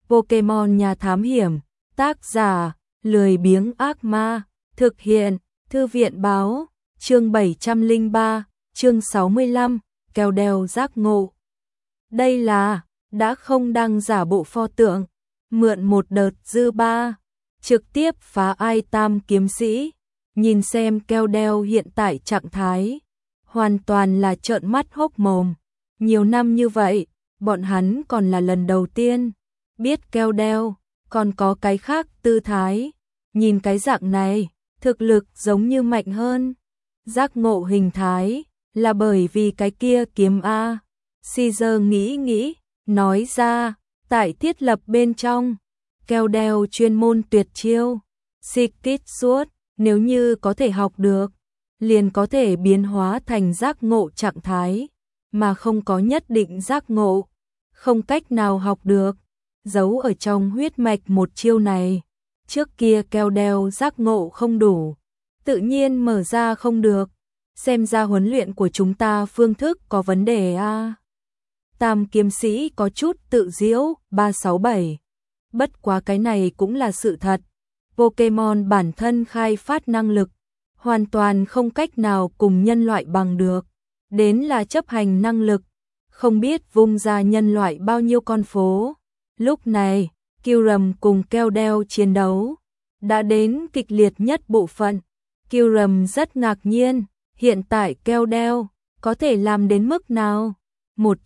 Pokemon nhà thám hiểm, tác giả, lười biếng ác ma, thực hiện, thư viện báo, chương 703, chương 65, kèo đeo giác ngộ. Đây là, đã không đăng giả bộ pho tượng, mượn một đợt dư ba, trực tiếp phá ai tam kiếm sĩ, nhìn xem kèo đeo hiện tại trạng thái, hoàn toàn là trợn mắt hốc mồm. Nhiều năm như vậy, bọn hắn còn là lần đầu tiên biết kèo đeo còn có cái khác tư thái, nhìn cái dạng này, thực lực giống như mạnh hơn. Giác ngộ hình thái, là bởi vì cái kia kiếm A. Caesar nghĩ, nói ra, tại thiết lập bên trong, kèo đeo chuyên môn tuyệt chiêu, Secret Sword, nếu như có thể học được, liền có thể biến hóa thành giác ngộ trạng thái, mà không có nhất định giác ngộ, không cách nào học được, giấu ở trong huyết mạch một chiêu này. Trước kia kèo đeo giác ngộ không đủ, tự nhiên mở ra không được, xem ra huấn luyện của chúng ta phương thức có vấn đề a. Tam kiếm sĩ có chút tự giễu, 367. Bất quá cái này cũng là sự thật. Pokemon bản thân khai phát năng lực, hoàn toàn không cách nào cùng nhân loại bằng được. Đến là chấp hành năng lực, không biết vung ra nhân loại bao nhiêu con phố. Lúc này, Kyurem cùng kèo đeo chiến đấu, đã đến kịch liệt nhất bộ phận. Kyurem rất ngạc nhiên, hiện tại kèo đeo có thể làm đến mức nào? Một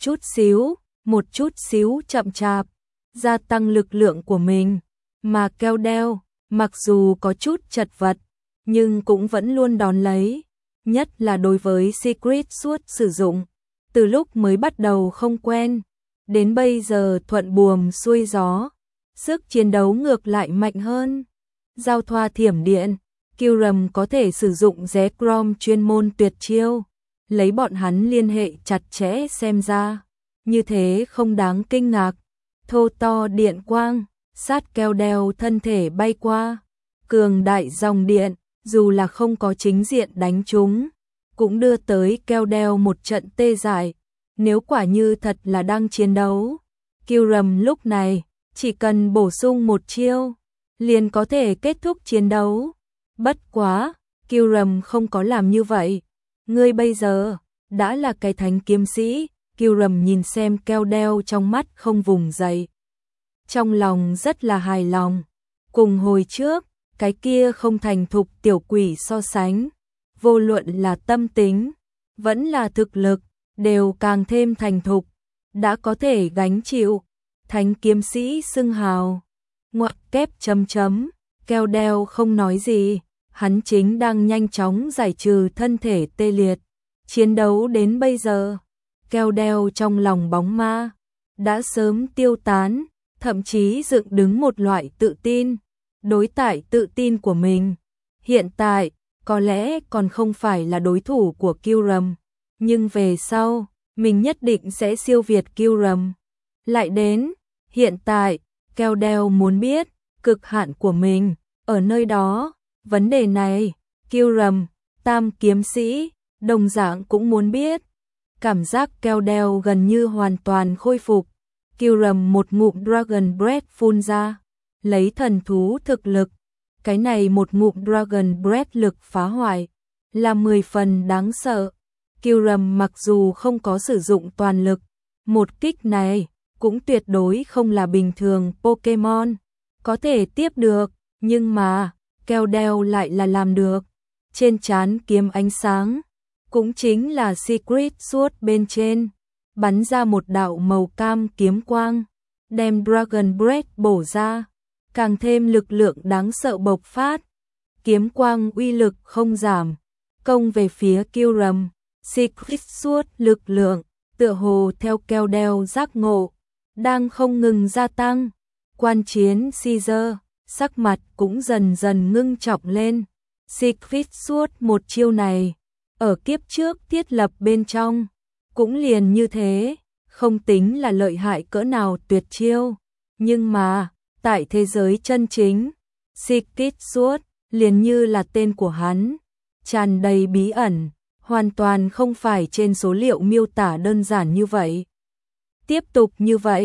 chút xíu chậm chạp, gia tăng lực lượng của mình, mà kèo đeo, mặc dù có chút chật vật, nhưng cũng vẫn luôn đón lấy, nhất là đối với Secret Sword sử dụng, từ lúc mới bắt đầu không quen, đến bây giờ thuận buồm xuôi gió, sức chiến đấu ngược lại mạnh hơn. Giao thoa thiểm điện, Kyurem có thể sử dụng Zekrom chuyên môn tuyệt chiêu, lấy bọn hắn liên hệ chặt chẽ xem ra, như thế không đáng kinh ngạc. Thô to điện quang, sát kèo đeo thân thể bay qua, cường đại dòng điện, dù là không có chính diện đánh chúng, cũng đưa tới kèo đeo một trận tê dại. Nếu quả như thật là đang chiến đấu, Kyurem lúc này chỉ cần bổ sung một chiêu, liền có thể kết thúc chiến đấu. Bất quá, Kyurem không có làm như vậy. Ngươi bây giờ đã là cái thánh kiếm sĩ. Kyurem nhìn xem kèo đeo trong mắt không vùng dậy, trong lòng rất là hài lòng. Cùng hồi trước, cái kia không thành thục tiểu quỷ so sánh, vô luận là tâm tính, vẫn là thực lực, đều càng thêm thành thục, đã có thể gánh chịu thánh kiếm sĩ xưng hào. Ngoặc kép chấm chấm, kèo đeo không nói gì, hắn chính đang nhanh chóng giải trừ thân thể tê liệt. Chiến đấu đến bây giờ, kèo đeo trong lòng bóng ma đã sớm tiêu tán, thậm chí dựng đứng một loại tự tin, đối tại tự tin của mình. Hiện tại, có lẽ còn không phải là đối thủ của Kyurem, nhưng về sau, mình nhất định sẽ siêu việt Kyurem. Lại đến, hiện tại, kèo đeo muốn biết cực hạn của mình ở nơi đó. Vấn đề này, Kyurem, tam kiếm sĩ, đồng dạng cũng muốn biết. Cảm giác kèo đeo gần như hoàn toàn khôi phục. Kyurem một ngụm Dragon Breath phun ra, lấy thần thú thực lực. Cái này một ngụm Dragon Breath lực phá hoại, là 10 phần đáng sợ. Kyurem mặc dù không có sử dụng toàn lực, một kích này cũng tuyệt đối không là bình thường Pokemon có thể tiếp được, nhưng mà kèo đeo lại là làm được. Trên trán kiếm ánh sáng, cũng chính là Secret Sword bên trên, bắn ra một đạo màu cam kiếm quang, đem Dragon Breath bổ ra, càng thêm lực lượng đáng sợ bộc phát. Kiếm quang uy lực không giảm, công về phía Kyurem. Secret Sword lực lượng, tựa hồ theo kèo đeo giác ngộ, đang không ngừng gia tăng. Quan chiến Caesar, sắc mặt cũng dần dần ngưng trọng lên. Secret Sword một chiêu này, ở kiếp trước thiết lập bên trong, cũng liền như thế, không tính là lợi hại cỡ nào tuyệt chiêu. Nhưng mà, tại thế giới chân chính, Secret Sword liền như là tên của hắn, tràn đầy bí ẩn, hoàn toàn không phải trên số liệu miêu tả đơn giản như vậy. Tiếp tục như vậy,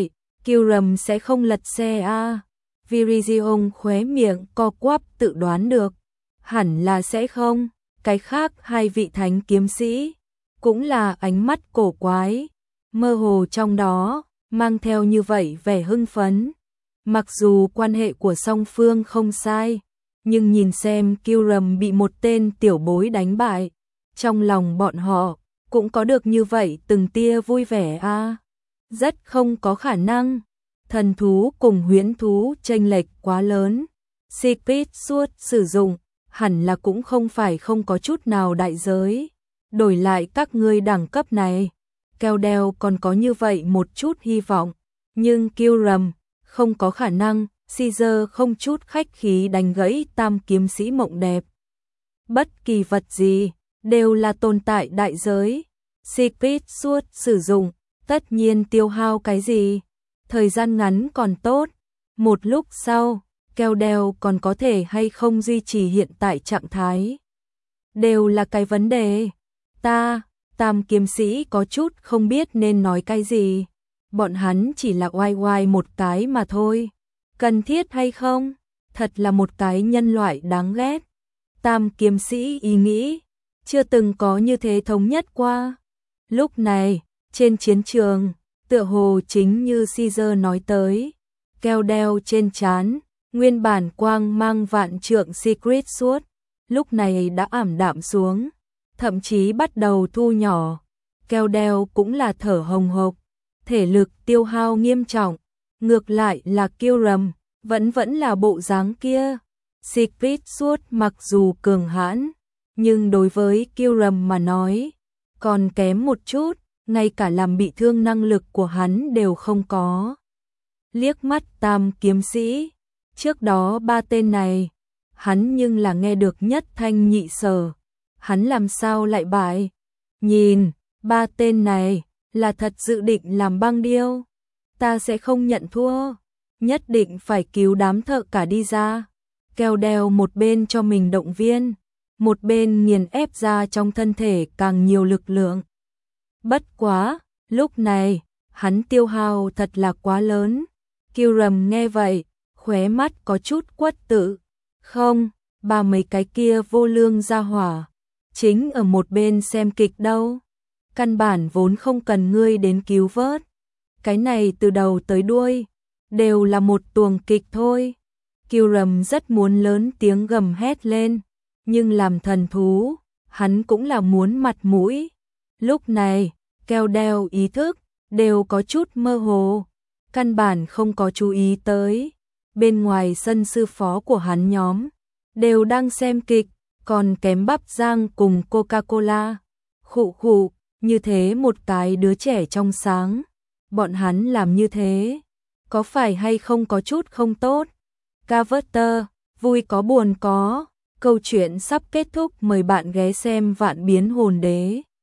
Kyurem sẽ không lật xe à? Virizion khóe miệng co quắp tự đoán được. Hẳn là sẽ không, cái khác hai vị thánh kiếm sĩ, cũng là ánh mắt cổ quái, mơ hồ trong đó, mang theo như vậy vẻ hưng phấn. Mặc dù quan hệ của song phương không sai, nhưng nhìn xem Kyurem bị một tên tiểu bối đánh bại, trong lòng bọn họ cũng có được như vậy từng tia vui vẻ à. Rất không có khả năng, thần thú cùng huyễn thú chênh lệch quá lớn. Secret Sword sử dụng, hẳn là cũng không phải không có chút nào đại giới. Đổi lại các ngươi đẳng cấp này, Keldeo còn có như vậy một chút hy vọng, nhưng Kyurem không có khả năng. Caesar không chút khách khí đánh gãy tam kiếm sĩ mộng đẹp. Bất kỳ vật gì đều là tồn tại đại giới. Secret Sword sử dụng, tất nhiên tiêu hao cái gì? Thời gian ngắn còn tốt, một lúc sau, Keldeo còn có thể hay không duy trì hiện tại trạng thái? Đều là cái vấn đề. Tam kiếm sĩ có chút không biết nên nói cái gì. Bọn hắn chỉ là oai oai một cái mà thôi. Cần thiết hay không? Thật là một cái nhân loại đáng ghét. Tam kiếm sĩ ý nghĩ, chưa từng có như thế thống nhất qua. Lúc này, trên chiến trường, tựa hồ chính như Caesar nói tới, Keldeo trên trán, nguyên bản quang mang vạn trượng Secret Sword, lúc này đã ảm đạm xuống, thậm chí bắt đầu thu nhỏ. Keldeo cũng là thở hồng hộc, thể lực tiêu hao nghiêm trọng. Ngược lại là Kyurem, vẫn là bộ dáng kia. Secret Sword mặc dù cường hãn, nhưng đối với Kyurem mà nói, còn kém một chút, ngay cả làm bị thương năng lực của hắn đều không có. Liếc mắt tam kiếm sĩ, trước đó ba tên này, hắn nhưng là nghe được nhất thanh nhị sở. Hắn làm sao lại bại? Nhìn, ba tên này, là thật dự định làm băng điêu. Ta sẽ không nhận thua, nhất định phải cứu đám thợ cả đi ra. Keldeo một bên cho mình động viên, một bên nghiền ép ra trong thân thể càng nhiều lực lượng. Bất quá, lúc này, hắn tiêu hao thật là quá lớn. Kyurem nghe vậy, khóe mắt có chút quất tự. Không, ba mấy cái kia vô lương ra hỏa, chính ở một bên xem kịch đâu. Căn bản vốn không cần ngươi đến cứu vớt. Cái này từ đầu tới đuôi, đều là một tuồng kịch thôi. Kyurem rất muốn lớn tiếng gầm hét lên, nhưng làm thần thú, hắn cũng là muốn mặt mũi. Lúc này, Keldeo ý thức, đều có chút mơ hồ, căn bản không có chú ý tới. Bên ngoài sân sư phó của hắn nhóm, đều đang xem kịch, còn kém bắp rang cùng Coca-Cola. Khụ khụ, như thế một cái đứa trẻ trong sáng. Bọn hắn làm như thế, có phải hay không có chút không tốt? Carver, vui có buồn có, câu chuyện sắp kết thúc, mời bạn ghé xem Vạn Biến Hồn Đế.